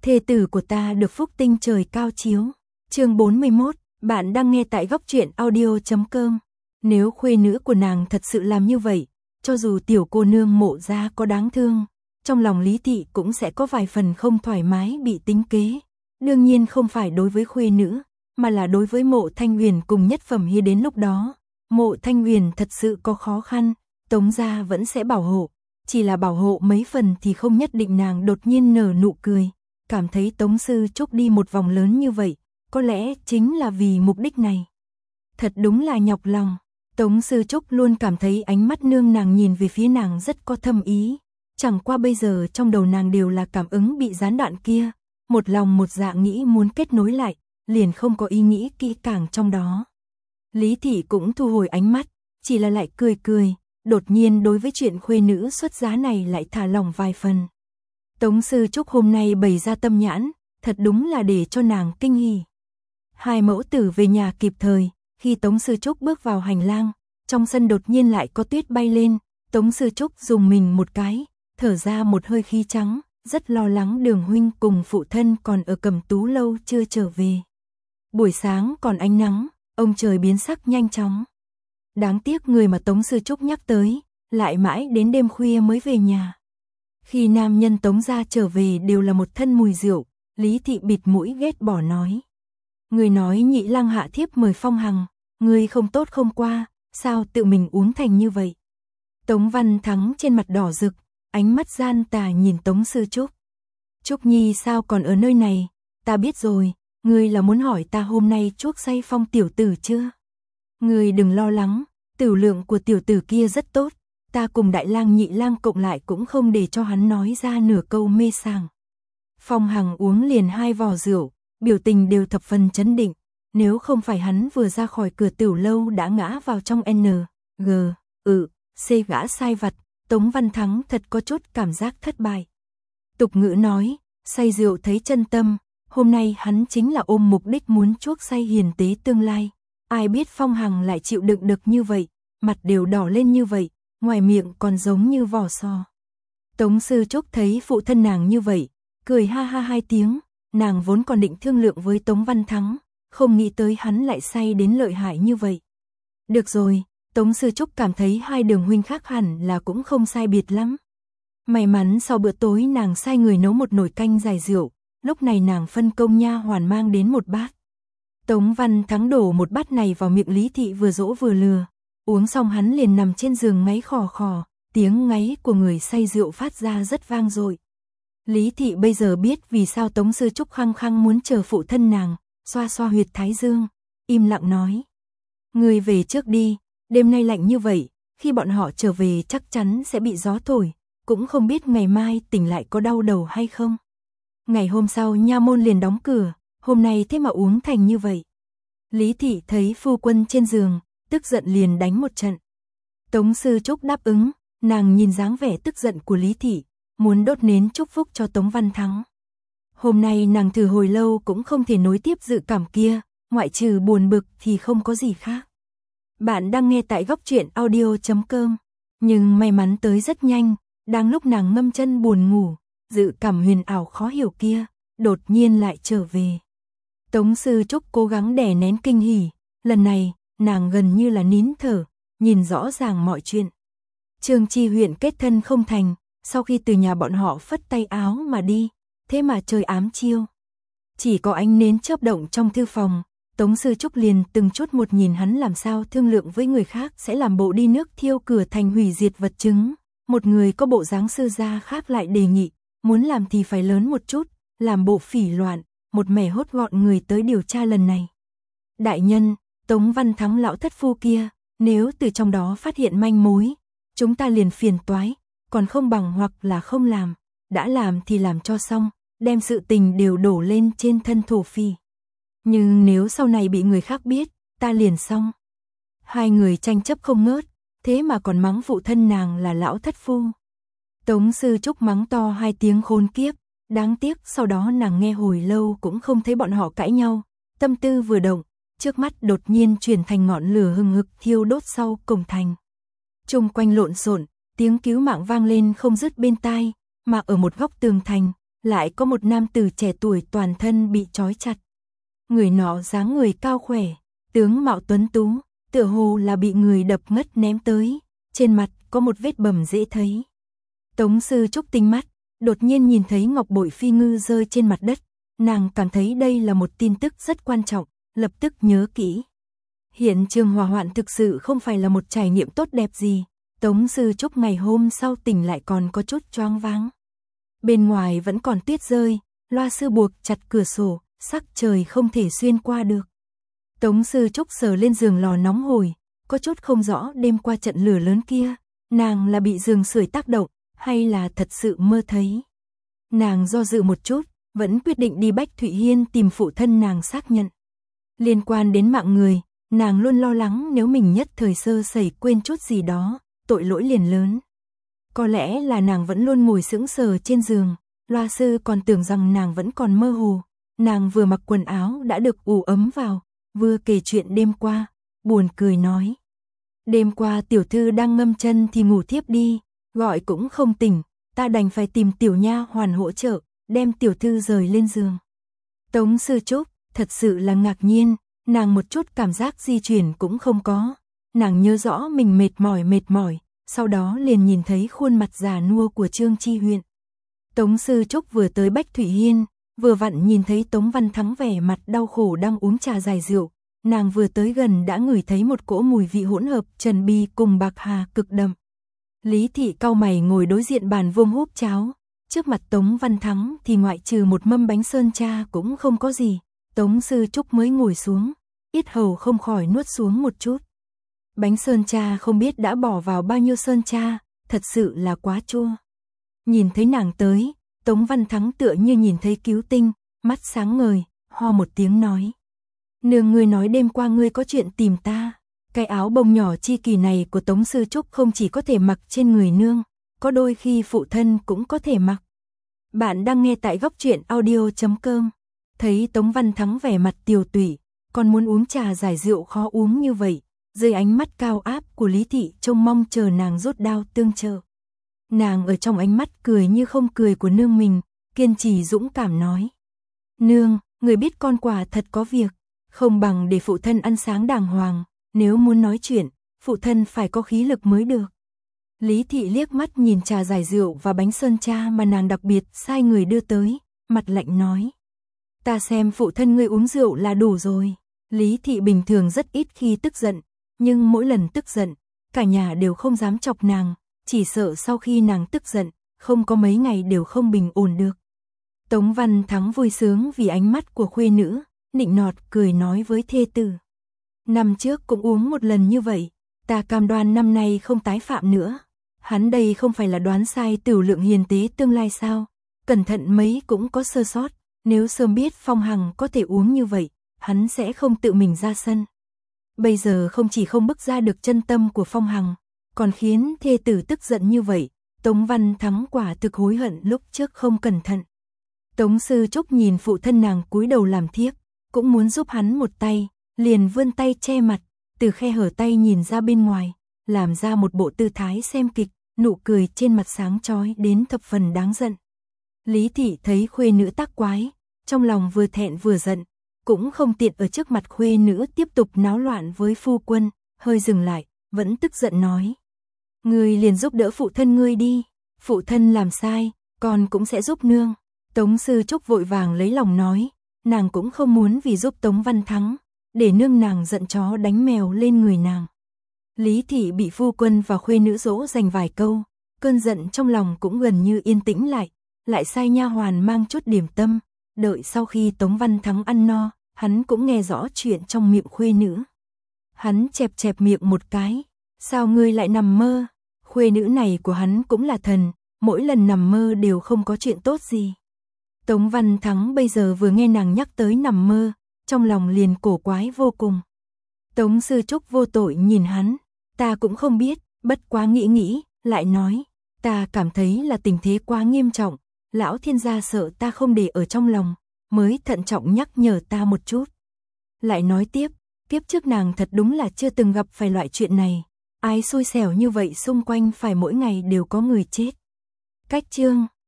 thê tử của ta được phúc tinh trời cao chiếu. Chương 41, bạn đang nghe tại góc truyện audio.com. Nếu khuê nữ của nàng thật sự làm như vậy, cho dù tiểu cô nương Mộ gia có đáng thương, trong lòng Lý Thị cũng sẽ có vài phần không thoải mái bị tính kế. Đương nhiên không phải đối với khuê nữ, mà là đối với Mộ Thanh Huyền cùng Nhất Phẩm Hy. Đến lúc đó, Mộ Thanh Huyền thật sự có khó khăn, Tống gia vẫn sẽ bảo hộ, chỉ là bảo hộ mấy phần thì không nhất định. Nàng đột nhiên nở nụ cười, cảm thấy Tống Sư Trúc đi một vòng lớn như vậy, có lẽ chính là vì mục đích này. Thật đúng là nhọc lòng. Tống Sư Trúc luôn cảm thấy ánh mắt nương nàng nhìn về phía nàng rất có thâm ý. Chẳng qua bây giờ trong đầu nàng đều là cảm ứng bị gián đoạn kia, một lòng một dạ nghĩ muốn kết nối lại, liền không có ý nghĩ kỹ càng trong đó. Lý Thị cũng thu hồi ánh mắt, chỉ là lại cười cười, đột nhiên đối với chuyện khuê nữ xuất giá này lại thả lỏng vài phần. Tống Sư Trúc hôm nay bày ra tâm nhãn, thật đúng là để cho nàng kinh hỉ. Hai mẫu tử về nhà kịp thời, khi Tống Sư Trúc bước vào hành lang, trong sân đột nhiên lại có tuyết bay lên, Tống Sư Trúc dùng mình một cái, thở ra một hơi khí trắng, rất lo lắng Đường huynh cùng phụ thân còn ở Cẩm Tú lâu chưa trở về. Buổi sáng còn ánh nắng, ông trời biến sắc nhanh chóng. Đáng tiếc người mà Tống Sư Trúc nhắc tới, lại mãi đến đêm khuya mới về nhà. Khi nam nhân Tống gia trở về đều là một thân mùi rượu, Lý Thị bịt mũi ghét bỏ nói. Người nói nhị lang hạ thiếp mời Phong Hằng, người không tốt không qua, sao tự mình uống thành như vậy? Tống Văn Thắng trên mặt đỏ rực, ánh mắt gian tà nhìn Tống Sư Trúc. Trúc Nhi sao còn ở nơi này? Ta biết rồi, ngươi là muốn hỏi ta hôm nay chuốc say Phong tiểu tử chưa? Ngươi đừng lo lắng, tiểu lượng của tiểu tử kia rất tốt, ta cùng đại lang nhị lang cộng lại cũng không để cho hắn nói ra nửa câu mê sảng. Phong Hằng uống liền 2 vò rượu, biểu tình đều thập phần chấn định, nếu không phải hắn vừa ra khỏi cửa tiểu lâu đã ngã vào trong C gã sai vặt, Tống Văn Thắng thật có chút cảm giác thất bại. Tục ngữ nói, say rượu thấy chân tâm, hôm nay hắn chính là ôm mục đích muốn chuốc say hiền tế tương lai. Ai biết Phong Hằng lại chịu đựng được như vậy, mặt đều đỏ lên như vậy, ngoài miệng còn giống như vỏ sò. Tống Sư Trúc thấy phụ thân nàng như vậy, cười ha ha 2 tiếng, nàng vốn còn định thương lượng với Tống Văn Thắng, không nghĩ tới hắn lại say đến lợi hại như vậy. Được rồi, Tống Sư Trúc cảm thấy hai Đường huynh khác hẳn là cũng không sai biệt lắm. May mắn sau bữa tối nàng sai người nấu một nồi canh giải rượu, lúc này nàng phân công nha hoàn mang đến một bát. Tống Văn Thắng đổ một bát này vào miệng Lý Thị vừa dỗ vừa lừa, uống xong hắn liền nằm trên giường ngáy khò khò, tiếng ngáy của người say rượu phát ra rất vang dội. Lý Thị bây giờ biết vì sao Tống Sư Trúc khăng khăng muốn chờ phụ thân nàng, xoa xoa huyệt thái dương, im lặng nói. Người về trước đi, đêm nay lạnh như vậy, khi bọn họ trở về chắc chắn sẽ bị gió thổi, cũng không biết ngày mai tỉnh lại có đau đầu hay không. Ngày hôm sau nha môn liền đóng cửa, hôm nay thế mà uống thành như vậy. Lý Thị thấy phu quân trên giường, tức giận liền đánh một trận. Tống Sư Trúc đáp ứng, nàng nhìn dáng vẻ tức giận của Lý Thị, muốn đốt nến chúc phúc cho Tống Văn Thắng. Hôm nay nàng thử hồi lâu cũng không thể nối tiếp dự cảm kia, ngoại trừ buồn bực thì không có gì khác. Bạn đang nghe tại góc truyện audio.com, nhưng may mắn tới rất nhanh, đang lúc nàng ngâm chân buồn ngủ, dự cảm huyền ảo khó hiểu kia, đột nhiên lại trở về. Tống Sư Trúc cố gắng đè nén kinh hỉ, lần này, nàng gần như là nín thở, nhìn rõ ràng mọi chuyện. Trương Chi huyện kết thân không thành, sau khi từ nhà bọn họ phất tay áo mà đi, thế mà trời ám chiêu. Chỉ có ánh nến chớp động trong thư phòng, Tống Sư Trúc liền từng chút một nhìn hắn làm sao thương lượng với người khác sẽ làm bộ đi nước thiêu cửa thành hủy diệt vật chứng. Một người có bộ dáng sư gia khác lại đề nghị, muốn làm thì phải lớn một chút, làm bộ phỉ loạn, một mẻ hốt gọn người tới điều tra lần này. Đại nhân, Tống Văn Thắng lão thất phu kia, nếu từ trong đó phát hiện manh mối, chúng ta liền phiền toái, còn không bằng hoặc là không làm, đã làm thì làm cho xong, đem sự tình đều đổ lên trên thân thổ phỉ. Nhưng nếu sau này bị người khác biết, ta liền xong. Hai người tranh chấp không ngớt, thế mà còn mắng phụ thân nàng là lão thất phu. Tống Sư Trúc mắng to 2 tiếng khốn kiếp, đáng tiếc sau đó nàng nghe hồi lâu cũng không thấy bọn họ cãi nhau, tâm tư vừa động, trước mắt đột nhiên chuyển thành ngọn lửa hừng hực thiêu đốt sau cổng thành. Chung quanh lộn xộn, tiếng cứu mạng vang lên không dứt bên tai, mà ở một góc tường thành, lại có một nam tử trẻ tuổi toàn thân bị trói chặt. Người nọ dáng người cao khỏe, tướng mạo tuấn tú, tựa hồ là bị người đập ngất ném tới, trên mặt có một vết bầm dễ thấy. Tống Sư Trúc tinh mắt, đột nhiên nhìn thấy ngọc bội phi ngư rơi trên mặt đất, nàng cảm thấy đây là một tin tức rất quan trọng, lập tức nhớ kỹ. Hiện trường hỏa hoạn thực sự không phải là một trải nghiệm tốt đẹp gì, Tống Sư Trúc ngày hôm sau tỉnh lại còn có chút choáng váng. Bên ngoài vẫn còn tuyết rơi, loa sư buộc chặt cửa sổ, sắc trời không thể xuyên qua được. Tống Sư Trúc sờ lên giường lò nóng hổi, có chút không rõ đêm qua trận lửa lớn kia, nàng là bị giường sưởi tác động, hay là thật sự mơ thấy. Nàng do dự một chút, vẫn quyết định đi Bách Thụy Hiên tìm phụ thân nàng xác nhận. Liên quan đến mạng người, nàng luôn lo lắng nếu mình nhất thời sơ sẩy quên chút gì đó, tội lỗi liền lớn. Có lẽ là nàng vẫn luôn ngồi sững sờ trên giường, loa sư còn tưởng rằng nàng vẫn còn mơ hồ. Nàng vừa mặc quần áo đã được ủ ấm vào, vừa kể chuyện đêm qua, buồn cười nói. Đêm qua tiểu thư đang ngâm chân thì ngủ thiếp đi, gọi cũng không tỉnh, ta đành phải tìm tiểu nha hoàn hỗ trợ, đem tiểu thư rời lên giường. Tống Sư Trúc thật sự là ngạc nhiên, nàng một chút cảm giác di chuyển cũng không có. Nàng nhớ rõ mình mệt mỏi, sau đó liền nhìn thấy khuôn mặt già nua của Trương Chi Huyện. Tống Sư Trúc vừa tới Bách Thụy Hiên, vừa vặn nhìn thấy Tống Văn Thắng vẻ mặt đau khổ đang uống trà giải rượu, nàng vừa tới gần đã ngửi thấy một cỗ mùi vị hỗn hợp trần bi cùng bạc hà cực đậm. Lý Thị cau mày ngồi đối diện bàn vuông húp cháo, trước mặt Tống Văn Thắng thì ngoại trừ một mâm bánh sơn cha cũng không có gì. Tống Sư Trúc mới ngồi xuống, yết hầu không khỏi nuốt xuống một chút. Bánh sơn cha không biết đã bỏ vào bao nhiêu sơn cha, thật sự là quá chua. Nhìn thấy nàng tới, Tống Văn Thắng tựa như nhìn thấy cứu tinh, mắt sáng ngời, ho một tiếng nói. Nương, ngươi nói đêm qua ngươi có chuyện tìm ta. Cái áo bông nhỏ chi kỳ này của Tống Sư Trúc không chỉ có thể mặc trên người nương, có đôi khi phụ thân cũng có thể mặc. Bạn đang nghe tại Góc Truyện Audio.com. Thấy Tống Văn Thắng vẻ mặt tiều tụy, còn muốn uống trà giải rượu khó uống như vậy, dưới ánh mắt cao áp của Lý Thị trông mong chờ nàng rút đao tương trợ. Nàng ở trong ánh mắt cười như không cười của nương mình, kiên trì dũng cảm nói. Nương, người biết con quả thật có việc, không bằng để phụ thân ăn sáng đàng hoàng, nếu muốn nói chuyện, phụ thân phải có khí lực mới được. Lý Thị liếc mắt nhìn trà giải rượu và bánh sơn cha mà nàng đặc biệt sai người đưa tới, mặt lạnh nói. Ta xem phụ thân ngươi uống rượu là đủ rồi. Lý Thị bình thường rất ít khi tức giận, nhưng mỗi lần tức giận, cả nhà đều không dám chọc nàng, chỉ sợ sau khi nàng tức giận, không có mấy ngày đều không bình ổn được. Tống Văn Thắng vui sướng vì ánh mắt của khuê nữ, nịnh nọt cười nói với thê tử. Năm trước cũng uống một lần như vậy, ta cam đoan năm nay không tái phạm nữa. Hắn đây không phải là đoán sai tửu lượng hiền tế tương lai sao, cẩn thận mấy cũng có sơ sót, nếu sớm biết Phong Hằng có thể uống như vậy, hắn sẽ không tự mình ra sân. Bây giờ không chỉ không bức ra được chân tâm của Phong Hằng, còn khiến thê tử tức giận như vậy, Tống Văn Thắng quả thực hối hận lúc trước không cẩn thận. Tống Sư Trúc nhìn phụ thân nàng cúi đầu làm thiếp, cũng muốn giúp hắn một tay, liền vươn tay che mặt, từ khe hở tay nhìn ra bên ngoài, làm ra một bộ tư thái xem kịch, nụ cười trên mặt sáng chói đến thập phần đáng giận. Lý Thị thấy khuê nữ tác quái, trong lòng vừa thẹn vừa giận, cũng không tiện ở trước mặt khuê nữ tiếp tục náo loạn với phu quân, hơi dừng lại, vẫn tức giận nói. Ngươi liền giúp đỡ phụ thân ngươi đi, phụ thân làm sai, con cũng sẽ giúp nương. Tống Sư Trúc vội vàng lấy lòng nói, nàng cũng không muốn vì giúp Tống Văn Thắng, để nương nàng giận chó đánh mèo lên người nàng. Lý Thị bị phu quân và khuê nữ dỗ dành vài câu, cơn giận trong lòng cũng gần như yên tĩnh lại sai nha hoàn mang chút điểm tâm, đợi sau khi Tống Văn Thắng ăn no, hắn cũng nghe rõ chuyện trong miệng khuê nữ. Hắn chẹp chẹp miệng một cái, sao ngươi lại nằm mơ? Khuê nữ này của hắn cũng là thần, mỗi lần nằm mơ đều không có chuyện tốt gì. Tống Văn Thắng bây giờ vừa nghe nàng nhắc tới nằm mơ, trong lòng liền cổ quái vô cùng. Tống Sư Trúc vô tội nhìn hắn, ta cũng không biết, bất quá nghĩ, lại nói, ta cảm thấy là tình thế quá nghiêm trọng, lão thiên gia sợ ta không để ở trong lòng, mới thận trọng nhắc nhở ta một chút. Lại nói tiếp, kiếp trước nàng thật đúng là chưa từng gặp phải loại chuyện này, ai xui xẻo như vậy xung quanh phải mỗi ngày đều có người chết. Cách chương